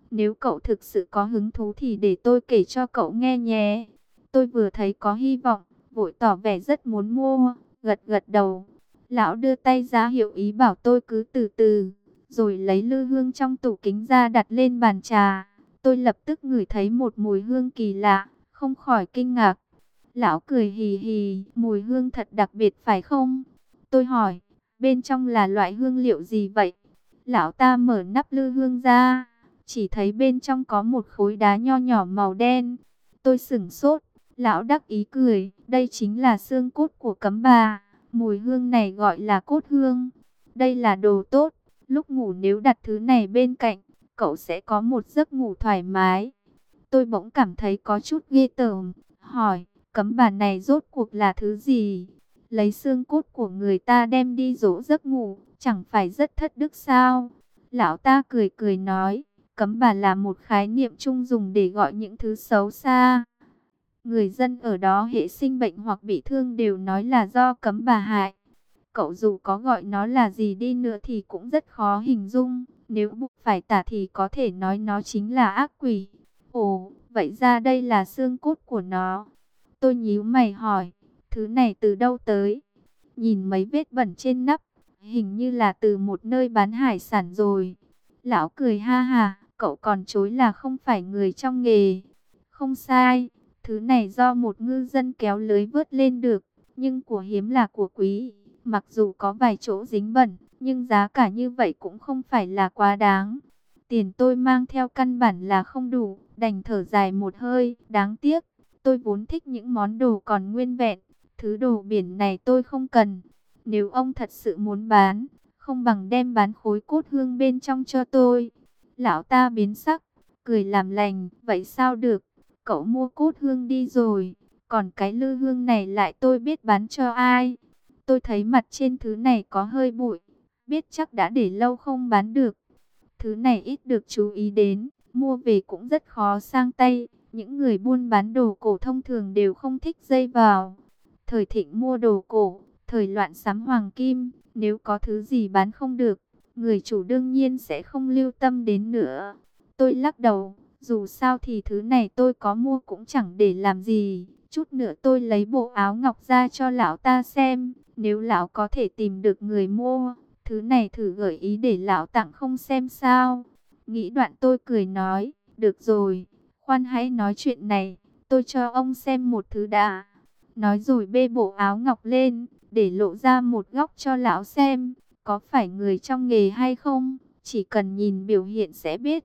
Nếu cậu thực sự có hứng thú thì để tôi kể cho cậu nghe nhé. Tôi vừa thấy có hy vọng, vội tỏ vẻ rất muốn mua, gật gật đầu. Lão đưa tay ra hiệu ý bảo tôi cứ từ từ, rồi lấy lư hương trong tủ kính ra đặt lên bàn trà. Tôi lập tức ngửi thấy một mùi hương kỳ lạ, không khỏi kinh ngạc. Lão cười hì hì, mùi hương thật đặc biệt phải không? Tôi hỏi, bên trong là loại hương liệu gì vậy? Lão ta mở nắp lư hương ra, chỉ thấy bên trong có một khối đá nho nhỏ màu đen. Tôi sửng sốt, lão đắc ý cười, đây chính là xương cốt của Cấm Bà. Mùi hương này gọi là cốt hương. Đây là đồ tốt, lúc ngủ nếu đặt thứ này bên cạnh, cậu sẽ có một giấc ngủ thoải mái. Tôi bỗng cảm thấy có chút ghê tởm, hỏi, Cấm Bà này rốt cuộc là thứ gì? Lấy xương cốt của người ta đem đi dỗ giấc ngủ, chẳng phải rất thất đức sao? Lão ta cười cười nói, Cấm Bà là một khái niệm chung dùng để gọi những thứ xấu xa. Người dân ở đó hễ sinh bệnh hoặc bị thương đều nói là do Cấm Bà hại. Cậu dù có gọi nó là gì đi nữa thì cũng rất khó hình dung. Nếu buộc phải tả thì có thể nói nó chính là ác quỷ. Ồ, vậy ra đây là xương cốt của nó. Tôi nhíu mày hỏi, thứ này từ đâu tới? Nhìn mấy vết bẩn trên nắp, hình như là từ một nơi bán hải sản rồi. Lão cười ha ha, cậu còn chối là không phải người trong nghề. Không sai, thứ này do một ngư dân kéo lưới vớt lên được, nhưng của hiếm là của quý. Mặc dù có vài chỗ dính bẩn, nhưng giá cả như vậy cũng không phải là quá đáng. Tiền tôi mang theo căn bản là không đủ, đành thở dài một hơi, đáng tiếc. Tôi vốn thích những món đồ còn nguyên vẹn, thứ đồ biển này tôi không cần. Nếu ông thật sự muốn bán, không bằng đem bán khối cốt hương bên trong cho tôi. Lão ta biến sắc, cười làm lành, vậy sao được, cậu mua cốt hương đi rồi, còn cái lư hương này lại tôi biết bán cho ai. Tôi thấy mặt trên thứ này có hơi bụi, biết chắc đã để lâu không bán được. Thứ này ít được chú ý đến, mua về cũng rất khó sang tay. Những người buôn bán đồ cổ thông thường đều không thích dây vào. Thời thịnh mua đồ cổ, thời loạn sắm hoàng kim, nếu có thứ gì bán không được, người chủ đương nhiên sẽ không lưu tâm đến nữa. Tôi lắc đầu, dù sao thì thứ này tôi có mua cũng chẳng để làm gì. Chút nữa tôi lấy bộ áo ngọc ra cho lão ta xem, nếu lão có thể tìm được người mua, thứ này thử gợi ý để lão tặng không xem sao. Nghĩ đoạn tôi cười nói, được rồi, khoan hãy nói chuyện này, tôi cho ông xem một thứ đã. Nói rồi bê bộ áo ngọc lên, để lộ ra một góc cho lão xem, có phải người trong nghề hay không, chỉ cần nhìn biểu hiện sẽ biết.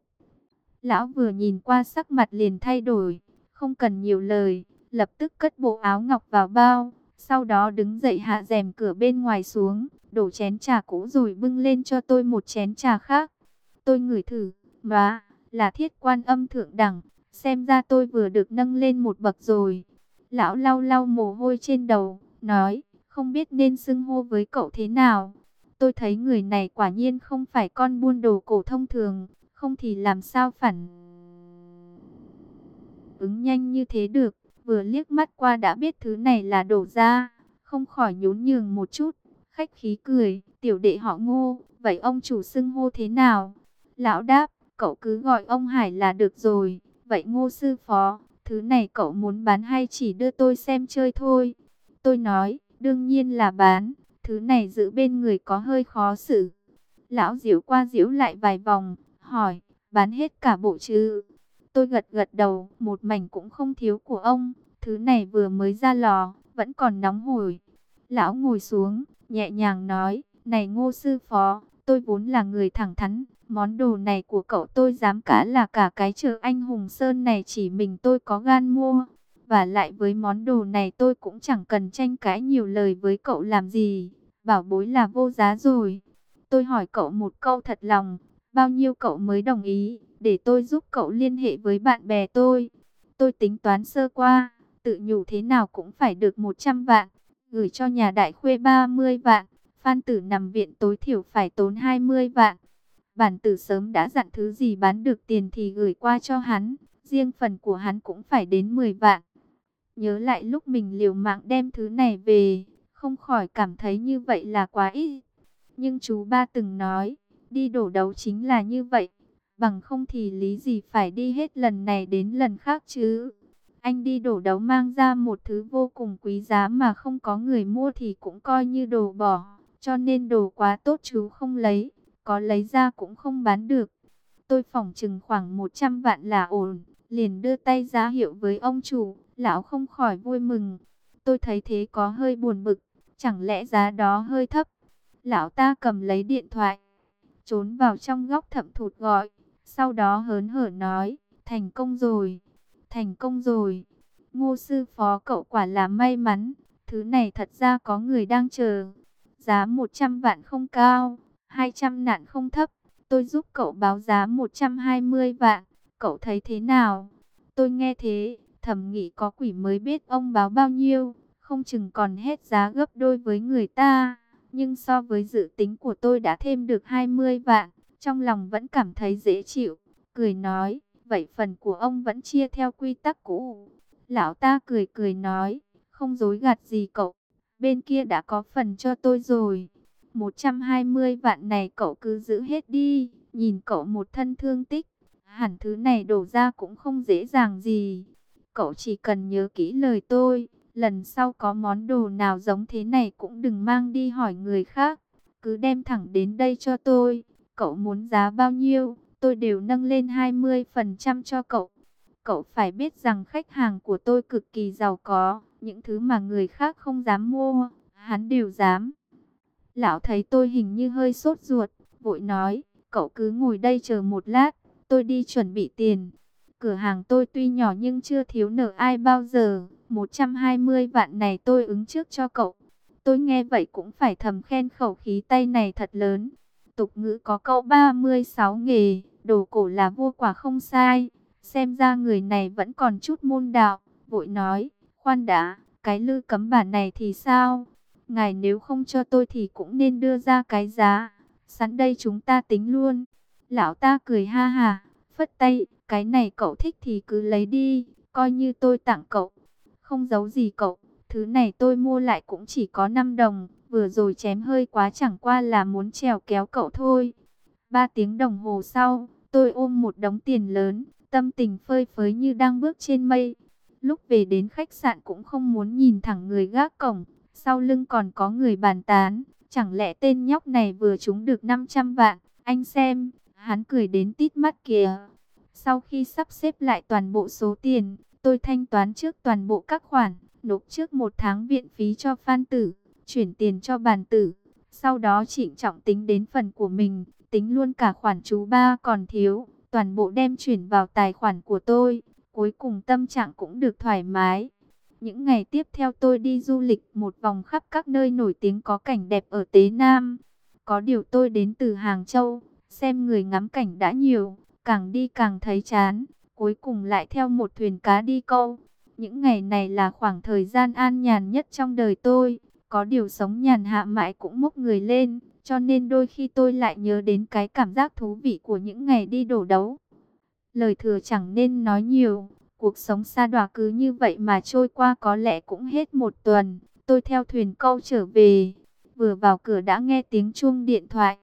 Lão vừa nhìn qua sắc mặt liền thay đổi, không cần nhiều lời, lập tức cất bộ áo ngọc vào bao, sau đó đứng dậy hạ rèm cửa bên ngoài xuống, đổ chén trà cũ rồi bưng lên cho tôi một chén trà khác. Tôi ngửi thử, má, là Thiết Quan Âm thượng đẳng, xem ra tôi vừa được nâng lên một bậc rồi. Lão lau lau mồ hôi trên đầu, nói, không biết nên xưng hô với cậu thế nào. Tôi thấy người này quả nhiên không phải con buôn đồ cổ thông thường, không thì làm sao phản ứng nhanh như thế được. Vừa liếc mắt qua đã biết thứ này là đổ ra, không khỏi nhún nhường một chút, khách khí cười, tiểu đệ họ Ngô, vậy ông chủ xưng hô thế nào? Lão đáp, cậu cứ gọi ông Hải là được rồi. Vậy Ngô sư phó, thứ này cậu muốn bán hay chỉ đưa tôi xem chơi thôi? Tôi nói, đương nhiên là bán, thứ này giữ bên người có hơi khó xử. Lão diễu qua diễu lại vài vòng, hỏi, bán hết cả bộ chứ? Tôi gật gật đầu, một mảnh cũng không thiếu của ông, thứ này vừa mới ra lò, vẫn còn nóng hổi. Lão ngồi xuống, nhẹ nhàng nói, này Ngô sư phó, tôi vốn là người thẳng thắn, món đồ này của cậu tôi dám cá là cả cái chợ Anh Hùng Sơn này chỉ mình tôi có gan mua. Và lại với món đồ này tôi cũng chẳng cần tranh cãi nhiều lời với cậu làm gì, bảo bối là vô giá rồi. Tôi hỏi cậu một câu thật lòng, bao nhiêu cậu mới đồng ý, để tôi giúp cậu liên hệ với bạn bè tôi. Tôi tính toán sơ qua, tự nhủ thế nào cũng phải được 100 vạn, gửi cho nhà đại khuê 30 vạn, Phan Tử nằm viện tối thiểu phải tốn 20 vạn. Bản tử sớm đã dặn thứ gì bán được tiền thì gửi qua cho hắn, riêng phần của hắn cũng phải đến 10 vạn. Nhớ lại lúc mình liều mạng đem thứ này về, không khỏi cảm thấy như vậy là quá ít. Nhưng chú ba từng nói, đi đổ đấu chính là như vậy. Bằng không thì lý gì phải đi hết lần này đến lần khác chứ. Anh đi đổ đấu mang ra một thứ vô cùng quý giá mà không có người mua thì cũng coi như đồ bỏ. Cho nên đồ quá tốt chú không lấy, có lấy ra cũng không bán được. Tôi phỏng chừng khoảng 100 vạn là ổn, liền đưa tay ra hiệu với ông chủ, lão không khỏi vui mừng. Tôi thấy thế có hơi buồn bực, chẳng lẽ giá đó hơi thấp. Lão ta cầm lấy điện thoại, trốn vào trong góc thậm thụt gọi, sau đó hớn hở nói, thành công rồi, thành công rồi. Ngô sư phó cậu quả là may mắn, thứ này thật ra có người đang chờ. Giá 100 vạn không cao, 200 nạn không thấp. Tôi giúp cậu báo giá 120 vạn, cậu thấy thế nào? Tôi nghe thế, thầm nghĩ có quỷ mới biết ông báo bao nhiêu, không chừng còn hết giá gấp đôi với người ta. Nhưng so với dự tính của tôi đã thêm được 20 vạn, trong lòng vẫn cảm thấy dễ chịu. Cười nói, vậy phần của ông vẫn chia theo quy tắc cũ. Lão ta cười cười nói, không dối gạt gì cậu, bên kia đã có phần cho tôi rồi. 120 vạn này cậu cứ giữ hết đi, nhìn cậu một thân thương tích, hẳn thứ này đổ ra cũng không dễ dàng gì. Cậu chỉ cần nhớ kỹ lời tôi, lần sau có món đồ nào giống thế này cũng đừng mang đi hỏi người khác, cứ đem thẳng đến đây cho tôi. Cậu muốn giá bao nhiêu, tôi đều nâng lên 20% cho cậu. Cậu phải biết rằng khách hàng của tôi cực kỳ giàu có, những thứ mà người khác không dám mua, hắn đều dám. Lão thấy tôi hình như hơi sốt ruột, vội nói, cậu cứ ngồi đây chờ một lát, tôi đi chuẩn bị tiền. Cửa hàng tôi tuy nhỏ nhưng chưa thiếu nợ ai bao giờ, 120 vạn này tôi ứng trước cho cậu. Tôi nghe vậy cũng phải thầm khen khẩu khí tay này thật lớn. Tục ngữ có câu 36 nghề, đồ cổ là vua quả không sai. Xem ra người này vẫn còn chút môn đạo, vội nói, khoan đã, cái lư cấm bản này thì sao? Ngài nếu không cho tôi thì cũng nên đưa ra cái giá. Sẵn đây chúng ta tính luôn. Lão ta cười ha hà, phất tay, cái này cậu thích thì cứ lấy đi, coi như tôi tặng cậu. Không giấu gì cậu, thứ này tôi mua lại cũng chỉ có 5 đồng, vừa rồi chém hơi quá chẳng qua là muốn trèo kéo cậu thôi. 3 tiếng đồng hồ sau, tôi ôm một đống tiền lớn, tâm tình phơi phới như đang bước trên mây. Lúc về đến khách sạn cũng không muốn nhìn thẳng người gác cổng, sau lưng còn có người bàn tán, chẳng lẽ tên nhóc này vừa trúng được 500 vạn, anh xem, hắn cười đến tít mắt kìa. Sau khi sắp xếp lại toàn bộ số tiền, tôi thanh toán trước toàn bộ các khoản, nộp trước 1 tháng viện phí cho Phan Tử, chuyển tiền cho Bàn Tử, sau đó trịnh trọng tính đến phần của mình, tính luôn cả khoản chú ba còn thiếu, toàn bộ đem chuyển vào tài khoản của tôi, cuối cùng tâm trạng cũng được thoải mái. Những ngày tiếp theo tôi đi du lịch một vòng khắp các nơi nổi tiếng có cảnh đẹp ở Tế Nam. Có điều tôi đến từ Hàng Châu, xem người ngắm cảnh đã nhiều, càng đi càng thấy chán, cuối cùng lại theo một thuyền cá đi câu. Những ngày này là khoảng thời gian an nhàn nhất trong đời tôi, có điều sống nhàn hạ mãi cũng mốc người lên, cho nên đôi khi tôi lại nhớ đến cái cảm giác thú vị của những ngày đi đổ đấu. Lời thừa chẳng nên nói nhiều, cuộc sống sa đọa cứ như vậy mà trôi qua có lẽ cũng hết một tuần. Tôi theo thuyền câu trở về, vừa vào cửa đã nghe tiếng chuông điện thoại.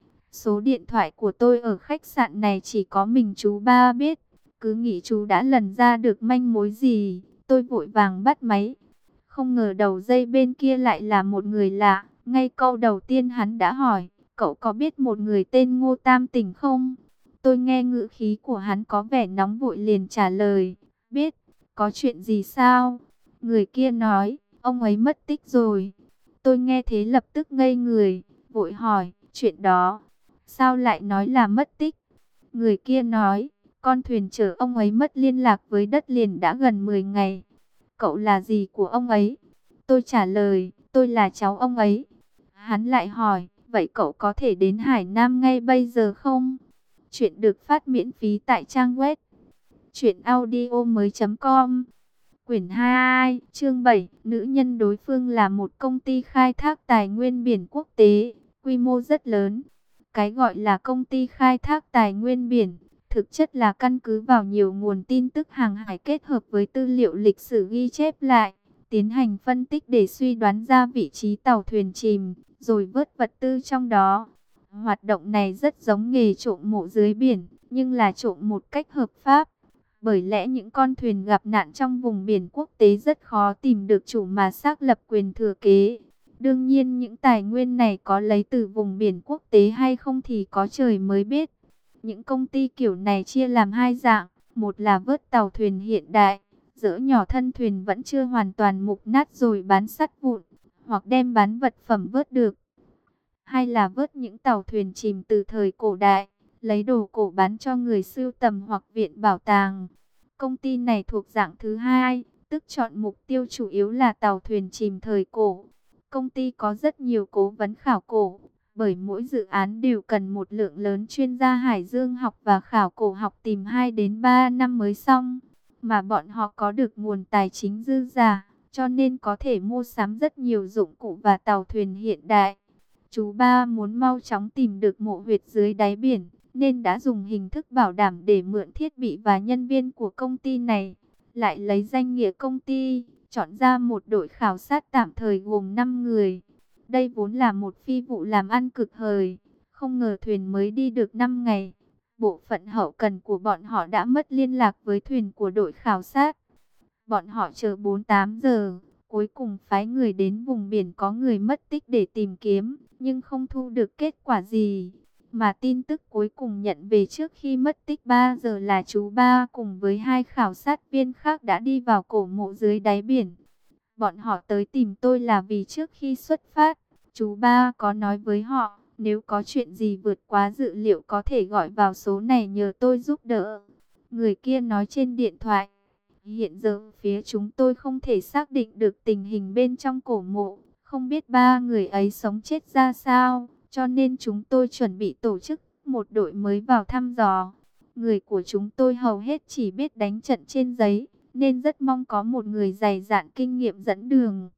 Số điện thoại của tôi ở khách sạn này chỉ có mình chú ba biết, cứ nghĩ chú đã lần ra được manh mối gì, tôi vội vàng bắt máy. Không ngờ đầu dây bên kia lại là một người lạ, ngay câu đầu tiên hắn đã hỏi, cậu có biết một người tên Ngô Tam Tỉnh không? Tôi nghe ngữ khí của hắn có vẻ nóng vội liền trả lời, biết, có chuyện gì sao? Người kia nói, ông ấy mất tích rồi. Tôi nghe thế lập tức ngây người, vội hỏi, chuyện đó, sao lại nói là mất tích? Người kia nói, con thuyền chở ông ấy mất liên lạc với đất liền đã gần 10 ngày. Cậu là gì của ông ấy? Tôi trả lời, tôi là cháu ông ấy. Hắn lại hỏi, vậy cậu có thể đến Hải Nam ngay bây giờ không? Chuyện được phát miễn phí tại trang web truyệnaudiomoi.com. Quyển 2, chương 7, nữ nhân đối phương là một công ty khai thác tài nguyên biển quốc tế, quy mô rất lớn. Cái gọi là công ty khai thác tài nguyên biển, thực chất là căn cứ vào nhiều nguồn tin tức hàng hải kết hợp với tư liệu lịch sử ghi chép lại, tiến hành phân tích để suy đoán ra vị trí tàu thuyền chìm, rồi vớt vật tư trong đó. Hoạt động này rất giống nghề trộm mộ dưới biển, nhưng là trộm một cách hợp pháp. Bởi lẽ những con thuyền gặp nạn trong vùng biển quốc tế rất khó tìm được chủ mà xác lập quyền thừa kế. Đương nhiên những tài nguyên này có lấy từ vùng biển quốc tế hay không thì có trời mới biết. Những công ty kiểu này chia làm hai dạng, một là vớt tàu thuyền hiện đại, dỡ nhỏ thân thuyền vẫn chưa hoàn toàn mục nát rồi bán sắt vụn, hoặc đem bán vật phẩm vớt được. Hay là vớt những tàu thuyền chìm từ thời cổ đại, lấy đồ cổ bán cho người sưu tầm hoặc viện bảo tàng. Công ty này thuộc dạng thứ hai, tức chọn mục tiêu chủ yếu là tàu thuyền chìm thời cổ. Công ty có rất nhiều cố vấn khảo cổ, bởi mỗi dự án đều cần một lượng lớn chuyên gia hải dương học và khảo cổ học tìm 2 đến 3 năm mới xong. Mà bọn họ có được nguồn tài chính dư dả, cho nên có thể mua sắm rất nhiều dụng cụ và tàu thuyền hiện đại. Chú ba muốn mau chóng tìm được mộ huyệt dưới đáy biển, nên đã dùng hình thức bảo đảm để mượn thiết bị và nhân viên của công ty này. Lại lấy danh nghĩa công ty, chọn ra một đội khảo sát tạm thời gồm 5 người. Đây vốn là một phi vụ làm ăn cực hời, không ngờ thuyền mới đi được 5 ngày. Bộ phận hậu cần của bọn họ đã mất liên lạc với thuyền của đội khảo sát. Bọn họ chờ 48 giờ, cuối cùng phái người đến vùng biển có người mất tích để tìm kiếm, nhưng không thu được kết quả gì. Mà tin tức cuối cùng nhận về trước khi mất tích 3 giờ là chú ba cùng với 2 khảo sát viên khác đã đi vào cổ mộ dưới đáy biển. Bọn họ tới tìm tôi là vì trước khi xuất phát, chú ba có nói với họ, nếu có chuyện gì vượt quá dự liệu có thể gọi vào số này nhờ tôi giúp đỡ. Người kia nói trên điện thoại. Hiện giờ phía chúng tôi không thể xác định được tình hình bên trong cổ mộ, không biết 3 người ấy sống chết ra sao, cho nên chúng tôi chuẩn bị tổ chức một đội mới vào thăm dò. Người của chúng tôi hầu hết chỉ biết đánh trận trên giấy, nên rất mong có một người dày dạn kinh nghiệm dẫn đường.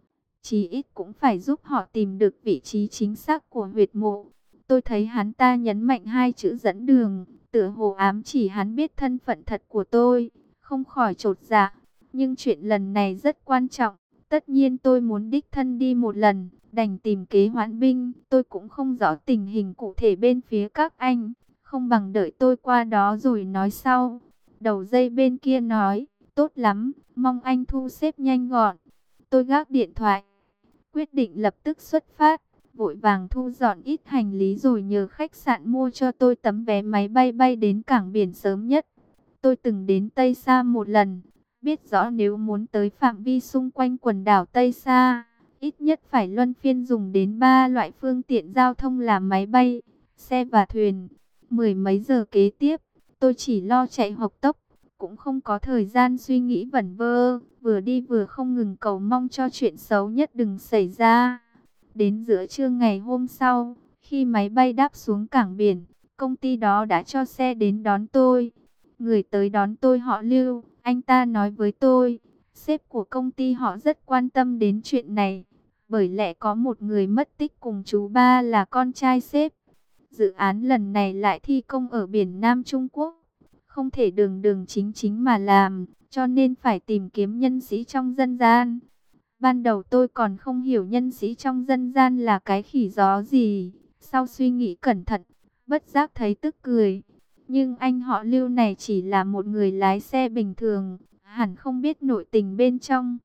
Chí ít cũng phải giúp họ tìm được vị trí chính xác của huyệt mộ. Tôi thấy hắn ta nhấn mạnh 2 chữ dẫn đường, tựa hồ ám chỉ hắn biết thân phận thật của tôi, không khỏi chột dạ. Nhưng chuyện lần này rất quan trọng, tất nhiên tôi muốn đích thân đi một lần, đành tìm kế hoãn binh. Tôi cũng không rõ tình hình cụ thể bên phía các anh, không bằng đợi tôi qua đó rồi nói sau. Đầu dây bên kia nói, tốt lắm, mong anh thu xếp nhanh gọn. Tôi gác điện thoại, quyết định lập tức xuất phát, vội vàng thu dọn ít hành lý rồi nhờ khách sạn mua cho tôi tấm vé máy bay bay đến cảng biển sớm nhất. Tôi từng đến Tây Sa một lần, biết rõ nếu muốn tới phạm vi xung quanh quần đảo Tây Sa, ít nhất phải luân phiên dùng đến 3 loại phương tiện giao thông là máy bay, xe và thuyền. Mười mấy giờ kế tiếp, tôi chỉ lo chạy hộc tốc, cũng không có thời gian suy nghĩ vẩn vơ, vừa đi vừa không ngừng cầu mong cho chuyện xấu nhất đừng xảy ra. Đến giữa trưa ngày hôm sau, khi máy bay đáp xuống cảng biển, công ty đó đã cho xe đến đón tôi. Người tới đón tôi họ Lưu, anh ta nói với tôi, sếp của công ty họ rất quan tâm đến chuyện này, bởi lẽ có một người mất tích cùng chú ba là con trai sếp. Dự án lần này lại thi công ở biển Nam Trung Quốc, không thể đường đường chính chính mà làm, cho nên phải tìm kiếm nhân sĩ trong dân gian. Ban đầu tôi còn không hiểu nhân sĩ trong dân gian là cái khỉ gió gì, sau suy nghĩ cẩn thận, bất giác thấy tức cười. Nhưng anh họ Lưu này chỉ là một người lái xe bình thường, hẳn không biết nội tình bên trong.